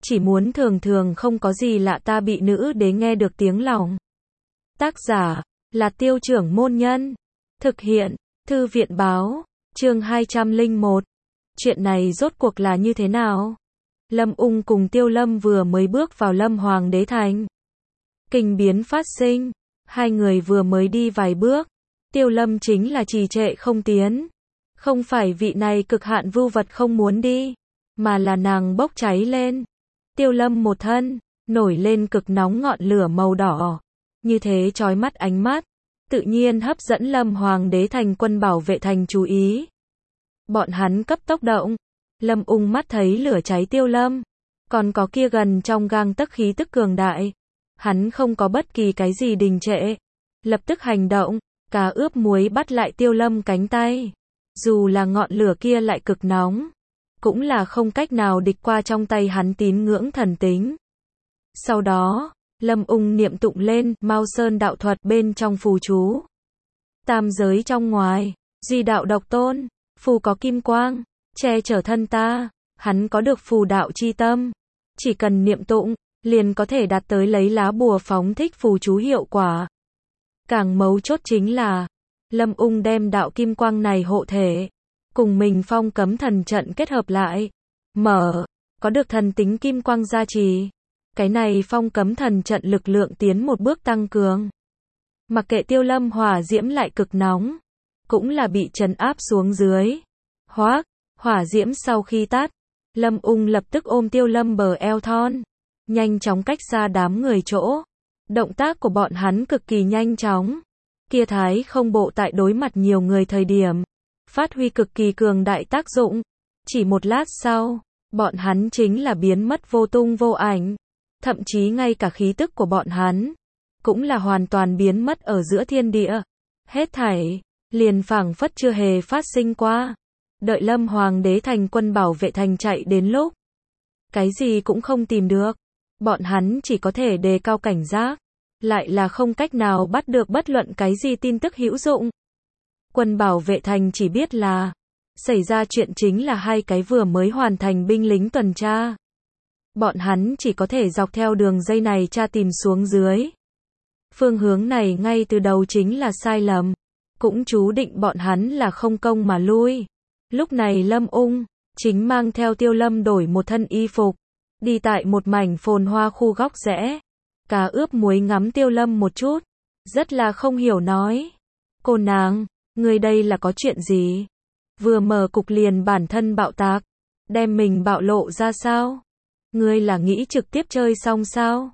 chỉ muốn thường thường không có gì lạ ta bị nữ đế nghe được tiếng lòng. Tác giả là Tiêu Trưởng Môn Nhân. Thực hiện Thư viện Báo. Chương 201. Chuyện này rốt cuộc là như thế nào? Lâm Ung cùng Tiêu Lâm vừa mới bước vào Lâm Hoàng đế thành. Kinh biến phát sinh. Hai người vừa mới đi vài bước. Tiêu Lâm chính là trì trệ không tiến. Không phải vị này cực hạn vưu vật không muốn đi, mà là nàng bốc cháy lên. Tiêu Lâm một thân, nổi lên cực nóng ngọn lửa màu đỏ. Như thế chói mắt ánh mắt, tự nhiên hấp dẫn Lâm Hoàng đế thành quân bảo vệ thành chú ý. Bọn hắn cấp tốc động. Lâm Ung mắt thấy lửa cháy Tiêu Lâm, còn có kia gần trong gang tấc khí tức cường đại. Hắn không có bất kỳ cái gì đình trệ, lập tức hành động, cá ướp muối bắt lại Tiêu Lâm cánh tay. Dù là ngọn lửa kia lại cực nóng, cũng là không cách nào địch qua trong tay hắn tín ngưỡng thần tính. Sau đó, Lâm Ung niệm tụng lên Mao Sơn đạo thuật bên trong phù chú. Tam giới trong ngoài, duy đạo độc tôn, phù có kim quang, che chở thân ta. Hắn có được phù đạo chi tâm, chỉ cần niệm tụng, liền có thể đạt tới lấy lá bùa phóng thích phù chú hiệu quả. Càng mấu chốt chính là, Lâm Ung đem đạo kim quang này hộ thể, cùng mình phong cấm thần trận kết hợp lại, có được thần tính kim quang gia trì. Cái này phong cấm thần trận lực lượng tiến một bước tăng cường. Mặc kệ Tiêu Lâm hỏa diễm lại cực nóng, cũng là bị trấn áp xuống dưới. Hỏa diễm sau khi tắt, Lâm Ung lập tức ôm Tiêu Lâm bờ eo thon, nhanh chóng cách xa đám người chỗ. Động tác của bọn hắn cực kỳ nhanh chóng. Kia thái không bộ tại đối mặt nhiều người thời điểm, phát huy cực kỳ cường đại tác dụng. Chỉ một lát sau, bọn hắn chính là biến mất vô tung vô ảnh. Thậm chí ngay cả khí tức của bọn hắn, cũng là hoàn toàn biến mất ở giữa thiên địa. Hết thảy, liền phảng phất chưa hề phát sinh qua. Đợi Lâm Hoàng đế thành quân bảo vệ thành chạy đến lúc, cái gì cũng không tìm được. Bọn hắn chỉ có thể đề cao cảnh giác, lại là không cách nào bắt được bất luận cái gì tin tức hữu dụng. Quân bảo vệ thành chỉ biết là, xảy ra chuyện chính là hai cái vừa mới hoàn thành binh lính tuần tra. Bọn hắn chỉ có thể dọc theo đường dây này tra tìm xuống dưới. Phương hướng này ngay từ đầu chính là sai lầm, cũng chú định bọn hắn là không công mà lui. Lúc này Lâm Ung chính mang theo Tiêu Lâm đổi một thân y phục, đi tại một mảnh phồn hoa khu góc rẽ. Cá ướp muối ngắm Tiêu Lâm một chút, rất là không hiểu nói: "Cô nàng, ngươi đây là có chuyện gì? Vừa mở cục liền bản thân bạo tạc, đem mình bạo lộ ra sao? Ngươi là nghĩ trực tiếp chơi xong sao?"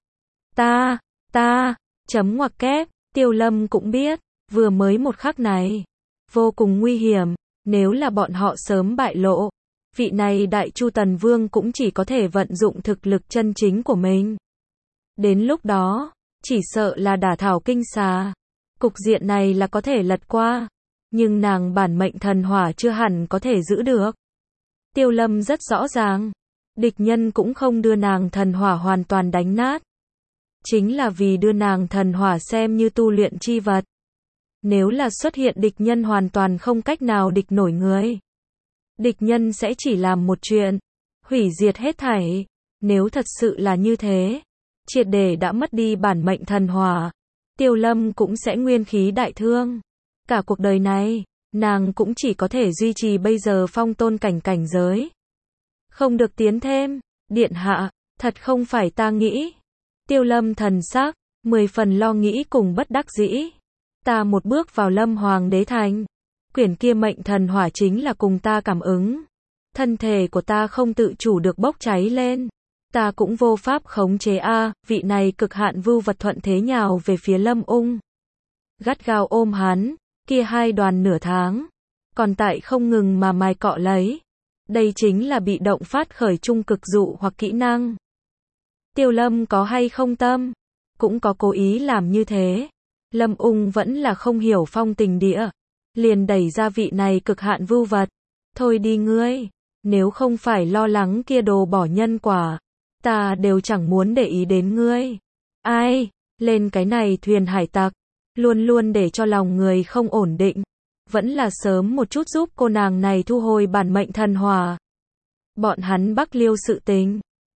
Chấm ngoặc kép. Tiêu Lâm cũng biết, vừa mới một khắc này vô cùng nguy hiểm. Nếu là bọn họ sớm bại lộ, vị này Đại Chu Tần Vương cũng chỉ có thể vận dụng thực lực chân chính của mình. Đến lúc đó, chỉ sợ là đả thảo kinh xà. Cục diện này là có thể lật qua, nhưng nàng bản mệnh thần hỏa chưa hẳn có thể giữ được. Tiêu Lâm rất rõ ràng, địch nhân cũng không đưa nàng thần hỏa hoàn toàn đánh nát. Chính là vì đưa nàng thần hỏa xem như tu luyện chi vật. Nếu là xuất hiện địch nhân hoàn toàn không cách nào địch nổi người, địch nhân sẽ chỉ làm một chuyện, hủy diệt hết thảy. Nếu thật sự là như thế, triệt để đã mất đi bản mệnh thần hỏa, Tiêu Lâm cũng sẽ nguyên khí đại thương. Cả cuộc đời này, nàng cũng chỉ có thể duy trì bây giờ phong tôn cảnh giới. Không được tiến thêm. Điện hạ, thật không phải ta nghĩ. Tiêu Lâm thần sắc 10 phần lo nghĩ cùng bất đắc dĩ. Ta một bước vào Lâm Hoàng đế thành, quyển kia mệnh thần hỏa chính là cùng ta cảm ứng. Thân thể của ta không tự chủ được bốc cháy lên. Ta cũng vô pháp khống chế vị này cực hạn vưu vật thuận thế nhào về phía Lâm Ung. Gắt gao ôm hắn, kia hai đoàn nửa tháng, còn tại không ngừng mà mài cọ lấy. Đây chính là bị động phát khởi trung cực dụ hoặc kỹ năng. Tiêu Lâm có hay không tâm, cũng có cố ý làm như thế. Lâm Ung vẫn là không hiểu phong tình địa, liền đẩy ra vị này cực hạn vưu vật. Thôi đi ngươi, nếu không phải lo lắng kia đồ bỏ nhân quả, ta đều chẳng muốn để ý đến ngươi. Ai, lên cái này thuyền hải tặc, luôn luôn để cho lòng người không ổn định. Vẫn là sớm một chút giúp cô nàng này thu hồi bản mệnh thần hỏa. Bọn hắn Bắc Liêu sự tình,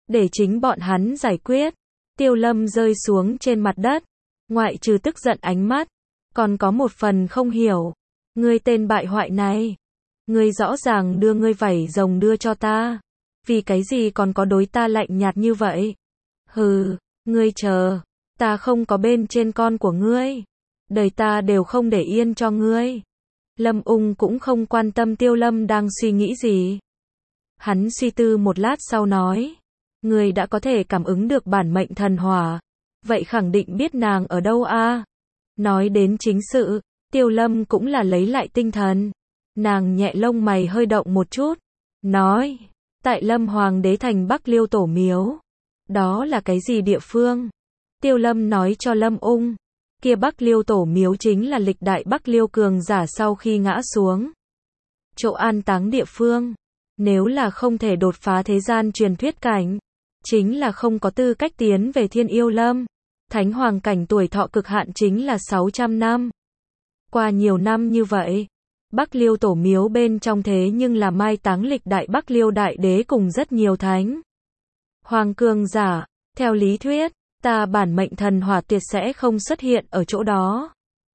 để chính bọn hắn giải quyết. Tiêu Lâm rơi xuống trên mặt đất, ngoại trừ tức giận ánh mắt, còn có một phần không hiểu. Ngươi tên bại hoại này, ngươi rõ ràng đưa ngươi vảy rồng đưa cho ta, vì cái gì còn có đối ta lạnh nhạt như vậy? Hừ, ngươi chờ, ta không có bên trên con của ngươi, đời ta đều không để yên cho ngươi. Lâm Ung cũng không quan tâm Tiêu Lâm đang suy nghĩ gì. Hắn suy tư một lát sau nói, ngươi đã có thể cảm ứng được bản mệnh thần hỏa, vậy khẳng định biết nàng ở đâu a? Nói đến chính sự, Tiêu Lâm cũng là lấy lại tinh thần. Nàng nhẹ lông mày hơi động một chút, nói, tại Lâm Hoàng đế thành Bắc Liêu tổ miếu. Đó là cái gì địa phương? Tiêu Lâm nói cho Lâm Ung, kia Bắc Liêu tổ miếu chính là lịch đại Bắc Liêu cường giả sau khi ngã xuống chỗ an táng địa phương. Nếu là không thể đột phá thế gian truyền thuyết cảnh, chính là không có tư cách tiến về Thiên Yêu Lâm. Thánh hoàng cảnh tuổi thọ cực hạn chính là 600 năm. Qua nhiều năm như vậy, Bắc Liêu tổ miếu bên trong thế nhưng là mai táng lịch đại Bắc Liêu đại đế cùng rất nhiều thánh hoàng cường giả. Theo lý thuyết, ta bản mệnh thần hỏa tuyệt sẽ không xuất hiện ở chỗ đó.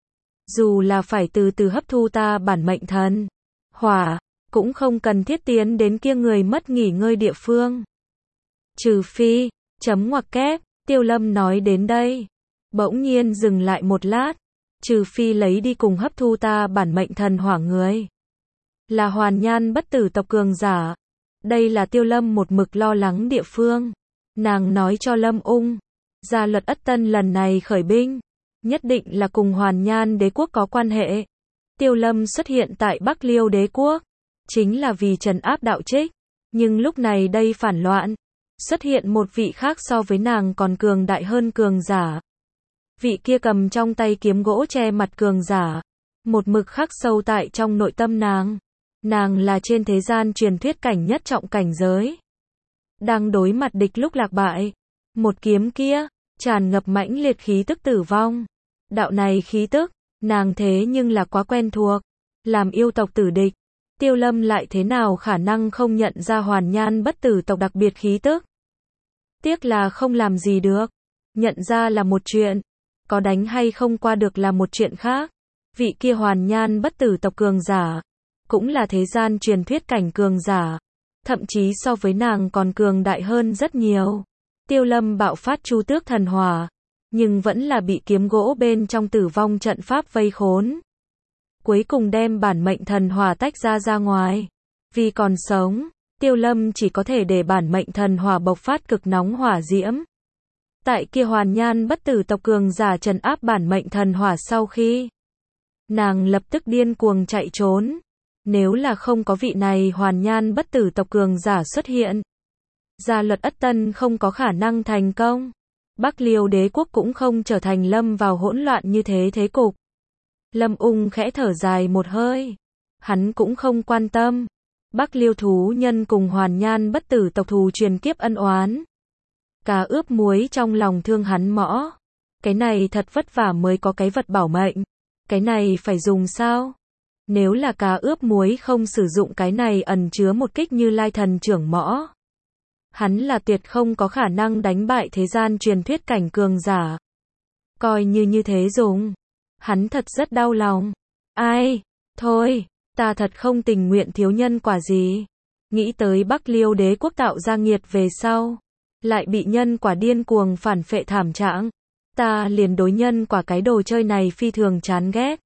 Dù là phải từ từ hấp thu ta bản mệnh thần hỏa, cũng không cần thiết tiến đến kia người mất nghỉ ngơi địa phương. Trừ phi, chấm ngoặc kép, Tiêu Lâm nói đến đây, bỗng nhiên dừng lại một lát, trừ phi lấy đi cùng hấp thu ta bản mệnh thần hỏa người, là hoàn nhan bất tử tộc cường giả. Đây là Tiêu Lâm một mực lo lắng địa phương. Nàng nói cho Lâm Ung, Gia Luật Ất Tân lần này khởi binh, nhất định là cùng hoàn nhan đế quốc có quan hệ. Tiêu Lâm xuất hiện tại Bắc Liêu đế quốc, chính là vì trấn áp đạo trích, nhưng lúc này đây phản loạn, xuất hiện một vị khác so với nàng còn cường đại hơn cường giả. Vị kia cầm trong tay kiếm gỗ che mặt cường giả, một mực khắc sâu tại trong nội tâm nàng. Nàng là trên thế gian truyền thuyết cảnh nhất trọng cảnh giới. Đang đối mặt địch lúc lạc bại, một kiếm kia, tràn ngập mãnh liệt khí tức tử vong. Đạo này khí tức, nàng thế nhưng là quá quen thuộc, làm yêu tộc tử địch. Tiêu Lâm lại thế nào khả năng không nhận ra hoàn nhan bất tử tộc đặc biệt khí tức. Tiếc là không làm gì được. Nhận ra là một chuyện, có đánh hay không qua được là một chuyện khác. Vị kia hoàn nhan bất tử tộc cường giả, cũng là thế gian truyền thuyết cảnh cường giả, thậm chí so với nàng còn cường đại hơn rất nhiều. Tiêu Lâm bạo phát Chu Tước thần hỏa, nhưng vẫn là bị kiếm gỗ bên trong tử vong trận pháp vây khốn. Cuối cùng đem bản mệnh thần hỏa tách ra ngoài. Vì còn sống, Tiêu Lâm chỉ có thể để bản mệnh thần hỏa bộc phát cực nóng hỏa diễm. Tại kia hoàn nhan bất tử tộc cường giả trấn áp bản mệnh thần hỏa sau khi, nàng lập tức điên cuồng chạy trốn. Nếu là không có vị này hoàn nhan bất tử tộc cường giả xuất hiện, Gia Luật Ất Tân không có khả năng thành công. Bắc Liêu đế quốc cũng không trở thành lâm vào hỗn loạn như thế cục. Lâm Ung khẽ thở dài một hơi. Hắn cũng không quan tâm. Bắc Liêu thú nhân cùng hoàn nhan bất tử tộc thù truyền kiếp ân oán. Cá ướp muối trong lòng thương hắn mõ. Cái này thật vất vả mới có cái vật bảo mệnh. Cái này phải dùng sao? Nếu là cá ướp muối không sử dụng cái này ẩn chứa một kích Như Lai thần trưởng mõ, hắn là tuyệt không có khả năng đánh bại thế gian truyền thuyết cảnh cường giả. Coi như thế dùng, hắn thật rất đau lòng. Ai, thôi, ta thật không tình nguyện thiếu nhân quả gì. Nghĩ tới Bắc Liêu đế quốc tạo ra nghiệt về sau, lại bị nhân quả điên cuồng phản phệ thảm trạng. Ta liền đối nhân quả cái đồ chơi này phi thường chán ghét.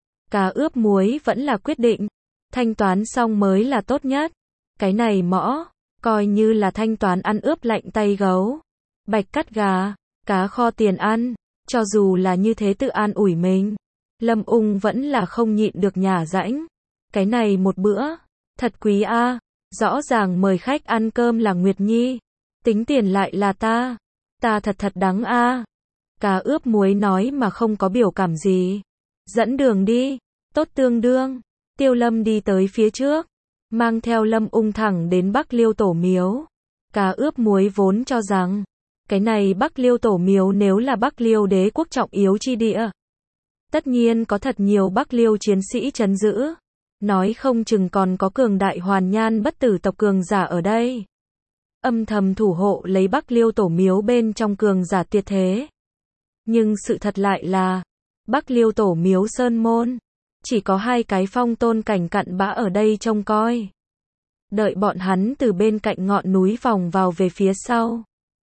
Cá ướp muối vẫn là quyết định. Thanh toán xong mới là tốt nhất. Cái này mõ, coi như là thanh toán ăn ướp lạnh tay gấu. Bạch cắt gà, cá kho tiền ăn. Cho dù là như thế tự an ủi mình, Lâm Ung vẫn là không nhịn được nhả rãnh. Cái này một bữa, thật quý a. Rõ ràng mời khách ăn cơm là Nguyệt Nhi, tính tiền lại là ta. Ta thật đắng a. Cá ướp muối nói mà không có biểu cảm gì. Dẫn đường đi, tốt tương đương. Tiêu Lâm đi tới phía trước, mang theo Lâm Ung thẳng đến Bắc Liêu tổ miếu. Cá ướp muối vốn cho rằng, cái này Bắc Liêu tổ miếu nếu là Bắc Liêu đế quốc trọng yếu chi địa, tất nhiên có thật nhiều Bắc Liêu chiến sĩ trấn giữ. Nói không chừng còn có cường đại hoàn nhan bất tử tộc cường giả ở đây. âm thầm thủ hộ lấy Bắc Liêu tổ miếu bên trong cường giả tuyệt thế. Nhưng sự thật lại là, Bắc Liêu tổ miếu sơn môn, chỉ có 2 cái phong tôn cảnh cặn bã ở đây trông coi. Đợi bọn hắn từ bên cạnh ngọn núi vòng vào về phía sau.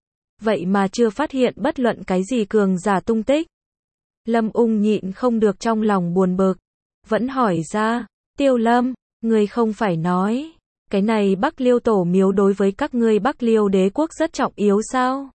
Vậy mà chưa phát hiện bất luận cái gì cường giả tung tích. Lâm Ung nhịn không được trong lòng buồn bực. Vẫn hỏi ra, Tiêu Lâm, ngươi không phải nói, cái này Bắc Liêu tổ miếu đối với các ngươi Bắc Liêu đế quốc rất trọng yếu sao?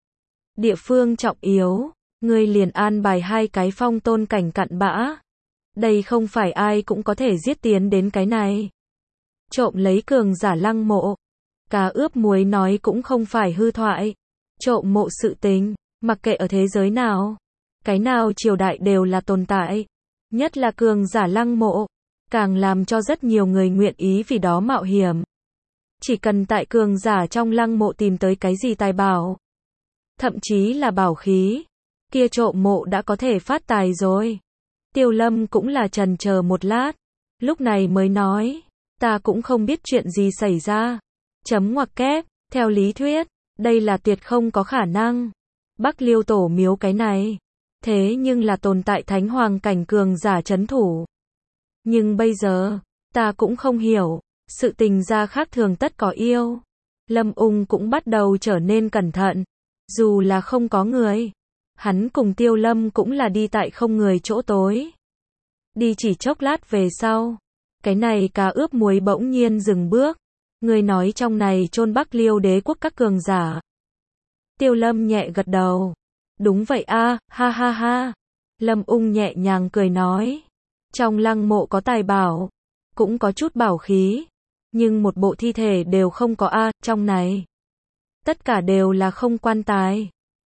Địa phương trọng yếu, ngươi liền an bài 2 cái phong tôn cảnh cặn bã. Đây không phải ai cũng có thể giết tiến đến cái này. Trộm lấy cường giả lăng mộ. Cá ướp muối nói cũng không phải hư thoại. Trộm mộ sự tình, mặc kệ ở thế giới nào, cái nào triều đại đều là tồn tại. Nhất là cường giả lăng mộ, càng làm cho rất nhiều người nguyện ý vì đó mạo hiểm. Chỉ cần tại cường giả trong lăng mộ tìm tới cái gì tài bảo, thậm chí là bảo khí, kia trộm mộ đã có thể phát tài rồi. Tiêu Lâm cũng là chần chờ một lát, lúc này mới nói, ta cũng không biết chuyện gì xảy ra. Chấm ngoặc kép, theo lý thuyết, đây là tuyệt không có khả năng. Bắc Liêu tổ miếu cái này, thế nhưng là tồn tại thánh hoàng cảnh cường giả trấn thủ. Nhưng bây giờ, ta cũng không hiểu, sự tình ra khác thường tất có yêu. Lâm Ung cũng bắt đầu trở nên cẩn thận, dù là không có người. Hắn cùng Tiêu Lâm cũng là đi tại không người chỗ tối. Đi chỉ chốc lát về sau, cái này cá ướp muối bỗng nhiên dừng bước. Người nói trong này chôn Bắc Liêu đế quốc các cường giả. Tiêu Lâm nhẹ gật đầu. Đúng vậy a, ha ha ha. Lâm Ung nhẹ nhàng cười nói. Trong lăng mộ có tài bảo, cũng có chút bảo khí, nhưng một bộ thi thể đều không có a, trong này. Tất cả đều là không quan tài.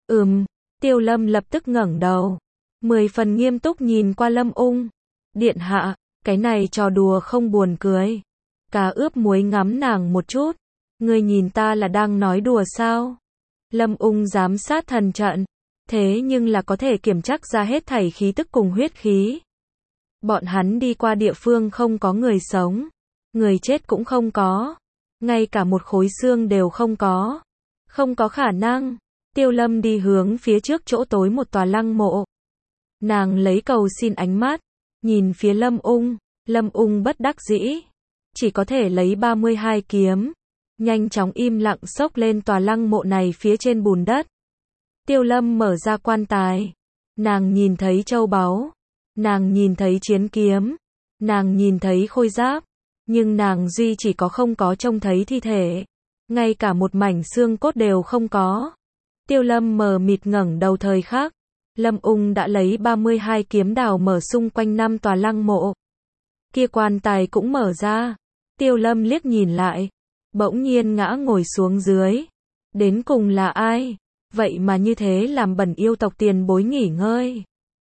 Tiêu Lâm lập tức ngẩng đầu, 10 phần nghiêm túc nhìn qua Lâm Ung. Điện hạ, cái này trò đùa không buồn cười. Cá ướp muối ngắm nàng một chút. Ngươi nhìn ta là đang nói đùa sao? Lâm Ung giám sát thần trận, thế nhưng là có thể kiểm chắc ra hết thảy khí tức cùng huyết khí. Bọn hắn đi qua địa phương không có người sống, người chết cũng không có, ngay cả một khối xương đều không có. Không có khả năng. Tiêu Lâm đi hướng phía trước chỗ tối một tòa lăng mộ. Nàng lấy cầu xin ánh mắt, nhìn phía Lâm Ung. Lâm Ung bất đắc dĩ, chỉ có thể lấy 32 kiếm, nhanh chóng im lặng xốc lên tòa lăng mộ này phía trên bùn đất. Tiêu Lâm mở ra quan tài, nàng nhìn thấy châu báu, nàng nhìn thấy chiến kiếm, nàng nhìn thấy khôi giáp, nhưng nàng duy chỉ có không có trông thấy thi thể, ngay cả một mảnh xương cốt đều không có. Tiêu Lâm mờ mịt ngẩng đầu thời khắc, Lâm Ung đã lấy 32 kiếm đào mở xung quanh 5 tòa lăng mộ. Kia quan tài cũng mở ra. Tiêu Lâm liếc nhìn lại, bỗng nhiên ngã ngồi xuống dưới. Đến cùng là ai? Vậy mà như thế làm bẩn yêu tộc tiền bối nghỉ ngơi.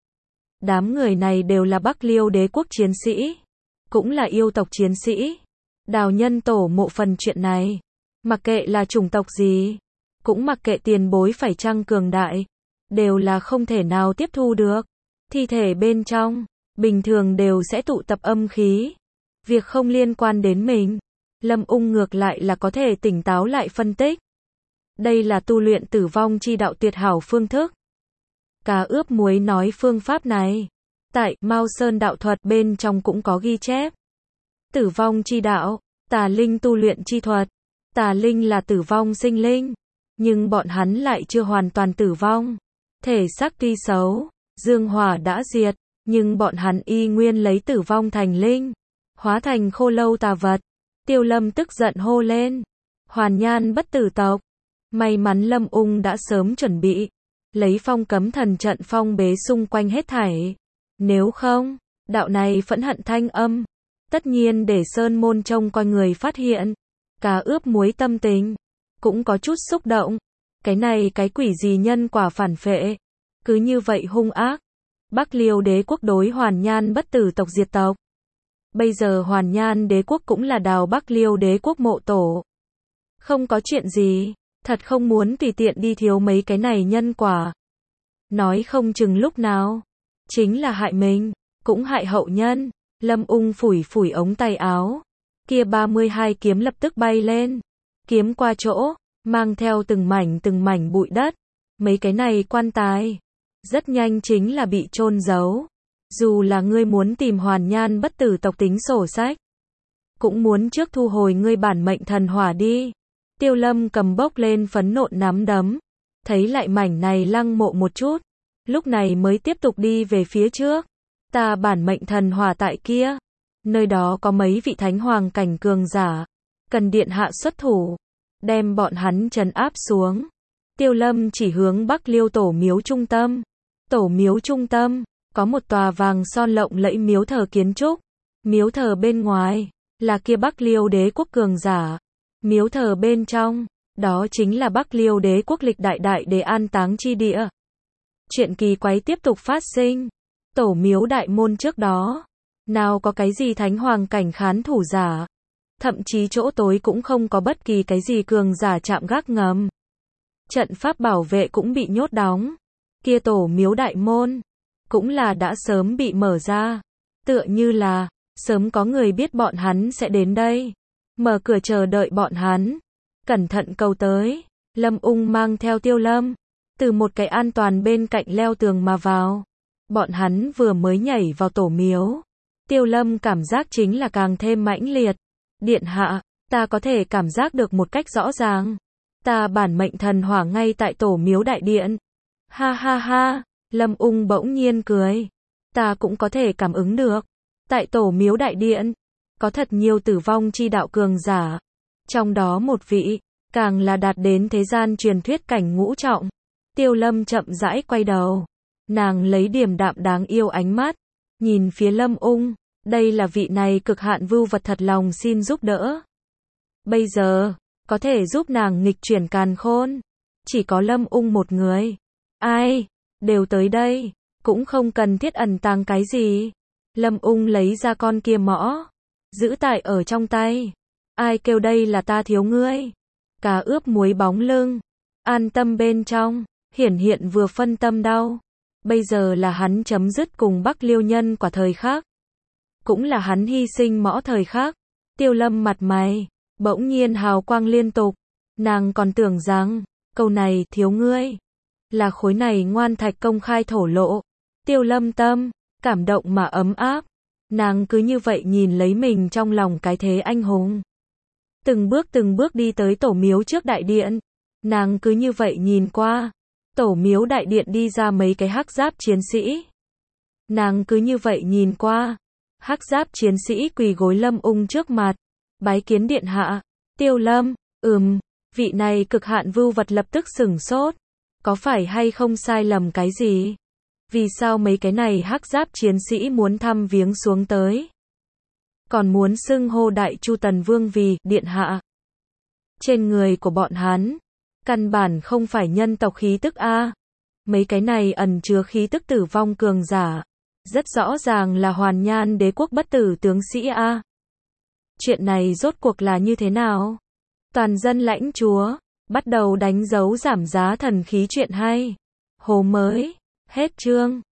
Đám người này đều là Bắc Liêu đế quốc chiến sĩ, cũng là yêu tộc chiến sĩ. Đào nhân tổ mộ phần chuyện này, mặc kệ là chủng tộc gì, cũng mặc kệ tiền bối phải chăng cường đại, đều là không thể nào tiếp thu được. Thi thể bên trong, bình thường đều sẽ tụ tập âm khí. Việc không liên quan đến mình, Lâm Ung ngược lại là có thể tỉnh táo lại phân tích. Đây là tu luyện tử vong chi đạo tuyệt hảo phương thức. Cá ướp muối nói phương pháp này, tại Mao Sơn đạo thuật bên trong cũng có ghi chép. Tử vong chi đạo, tà linh tu luyện chi thuật. Tà linh là tử vong sinh linh, nhưng bọn hắn lại chưa hoàn toàn tử vong. Thể xác tuy xấu, dương hỏa đã diệt, nhưng bọn hắn y nguyên lấy tử vong thành linh, hóa thành khô lâu tà vật. Tiêu Lâm tức giận hô lên, hoàn nhan bất tử tộc. May mắn Lâm Ung đã sớm chuẩn bị, lấy phong cấm thần trận phong bế xung quanh hết thảy. Nếu không, đạo này phẫn hận thanh âm, tất nhiên để sơn môn trông coi người phát hiện. Cá ướp muối tâm tình, cũng có chút xúc động. Cái này cái quỷ gì nhân quả phản phệ, cứ như vậy hung ác. Bắc Liêu đế quốc đối hoàn nhan bất tử tộc diệt tộc. Bây giờ hoàn nhan đế quốc cũng là đào Bắc Liêu đế quốc mộ tổ. Không có chuyện gì, thật không muốn tùy tiện đi thiếu mấy cái này nhân quả. Nói không chừng lúc nào, chính là hại mình, cũng hại hậu nhân. Lâm Ung phủi phủi ống tay áo. Kia 32 kiếm lập tức bay lên. Kiếm qua chỗ, mang theo từng mảnh bụi đất. Mấy cái này quan tài, rất nhanh chính là bị chôn giấu. Dù là ngươi muốn tìm Hoàn Nhan bất tử tộc tính sổ sách, cũng muốn trước thu hồi ngươi bản mệnh thần hỏa đi. Tiêu Lâm cầm bốc lên phấn nộn nắm đấm, thấy lại mảnh này lăng mộ một chút, lúc này mới tiếp tục đi về phía trước. Ta bản mệnh thần hỏa tại kia, nơi đó có mấy vị thánh hoàng cảnh cường giả, cần điện hạ xuất thủ, đem bọn hắn trấn áp xuống. Tiêu Lâm chỉ hướng Bắc Liêu tổ miếu trung tâm. Tổ miếu trung tâm, có một tòa vàng son lộng lẫy miếu thờ kiến trúc. Miếu thờ bên ngoài, là kia Bắc Liêu đế quốc cường giả. Miếu thờ bên trong, đó chính là Bắc Liêu đế quốc lịch đại đại đế an táng chi địa. Chuyện kỳ quái tiếp tục phát sinh. Tổ miếu đại môn trước đó, nào có cái gì thánh hoàng cảnh khán thủ giả. Thậm chí chỗ tối cũng không có bất kỳ cái gì cường giả chạm gác ngầm. Trận pháp bảo vệ cũng bị nhốt đóng. Kia tổ miếu đại môn, cũng là đã sớm bị mở ra. Tựa như là, sớm có người biết bọn hắn sẽ đến đây. Mở cửa chờ đợi bọn hắn. Cẩn thận cầu tới. Lâm Ung mang theo Tiêu Lâm, từ một cái an toàn bên cạnh leo tường mà vào. Bọn hắn vừa mới nhảy vào tổ miếu. Tiêu Lâm cảm giác chính là càng thêm mãnh liệt. Điện hạ, ta có thể cảm giác được một cách rõ ràng. Ta bản mệnh thần hỏa ngay tại tổ miếu đại điện. Ha ha ha, Lâm Ung bỗng nhiên cười. Ta cũng có thể cảm ứng được. Tại tổ miếu đại điện, có thật nhiều tử vong chi đạo cường giả. Trong đó một vị, càng là đạt đến thế gian truyền thuyết cảnh ngũ trọng. Tiêu Lâm chậm rãi quay đầu. Nàng lấy điềm đạm đáng yêu ánh mắt, nhìn phía Lâm Ung. Đây là vị này cực hạn vưu vật thật lòng xin giúp đỡ. Bây giờ, có thể giúp nàng nghịch chuyển càn khôn. Chỉ có Lâm Ung một người. Ai, đều tới đây, cũng không cần thiết ẩn tàng cái gì. Lâm Ung lấy ra con kia mõ, giữ tại ở trong tay. Ai kêu đây là ta thiếu ngươi. Cá ướp muối bóng lưng, an tâm bên trong, hiển hiện vừa phân tâm đau. Bây giờ là hắn chấm dứt cùng Bắc Liêu nhân quả thời khắc. Cũng là hắn hy sinh mõ thời khắc. Tiêu Lâm mặt mày bỗng nhiên hào quang liên tục. Nàng còn tưởng rằng câu này thiếu ngươi là khối này ngoan thạch công khai thổ lộ. Tiêu Lâm tâm cảm động mà ấm áp. Nàng cứ như vậy nhìn lấy mình trong lòng cái thế anh hùng. Từng bước đi tới tổ miếu trước đại điện. Nàng cứ như vậy nhìn qua. Tổ miếu đại điện đi ra mấy cái hắc giáp chiến sĩ. Nàng cứ như vậy nhìn qua. Hắc giáp chiến sĩ quỳ gối Lâm Ung trước mặt. Bái kiến điện hạ. Tiêu Lâm, vị này cực hạn vưu vật lập tức sửng sốt. Có phải hay không sai lầm cái gì? Vì sao mấy cái này hắc giáp chiến sĩ muốn thăm viếng xuống tới? Còn muốn xưng hô Đại Chu Tần Vương vì điện hạ. Trên người của bọn hắn, căn bản không phải nhân tộc khí tức a. Mấy cái này ẩn chứa khí tức tử vong cường giả. Rất rõ ràng là Hoàn Nhan đế quốc bất tử tướng sĩ a. Chuyện này rốt cuộc là như thế nào? Toàn dân lãnh chúa, bắt đầu đánh dấu giảm giá thần khí chuyện hay. Hồ mới, hết chương.